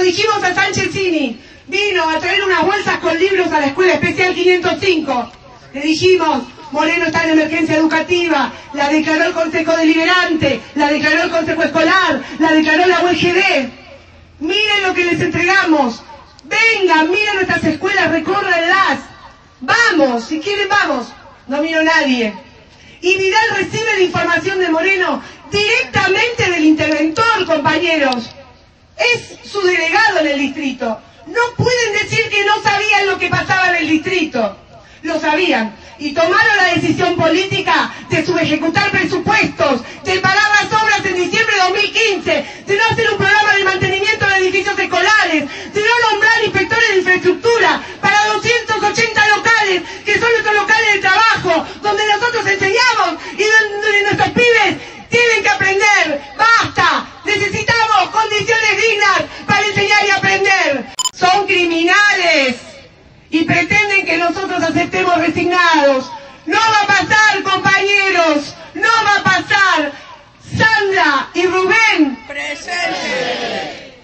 dijimos a Sanchezini, vino a traer unas bolsas con libros a la Escuela Especial 505. Le dijimos, Moreno está en emergencia educativa, la declaró el Consejo Deliberante, la declaró el Consejo Escolar, la declaró la UGB. Miren lo que les entregamos. Vengan, miren nuestras escuelas, recórranlas. Vamos, si quieren vamos. No vino nadie. Y Vidal recibe la información de Moreno directamente del interventor, compañeros. Es su delegado en el distrito. No pueden decir que no sabían lo que pasaba en el distrito. Lo sabían. Y tomaron la decisión política de subejecutar presupuestos, de parar las obras en diciembre de 2015, de no hacer un programa de mantenimiento de edificios escolares, de no nombrar inspectores de infraestructura para 280 locales, que son nuestros locales de trabajo, donde nosotros enseñamos y donde nuestros pibes tienen que aprender. ¡Basta! Necesitamos condiciones dignas para enseñar y aprender. Son criminales y pretenden que nosotros aceptemos resignados. No va a pasar, compañeros, no va a pasar. Sandra y Rubén. Presente.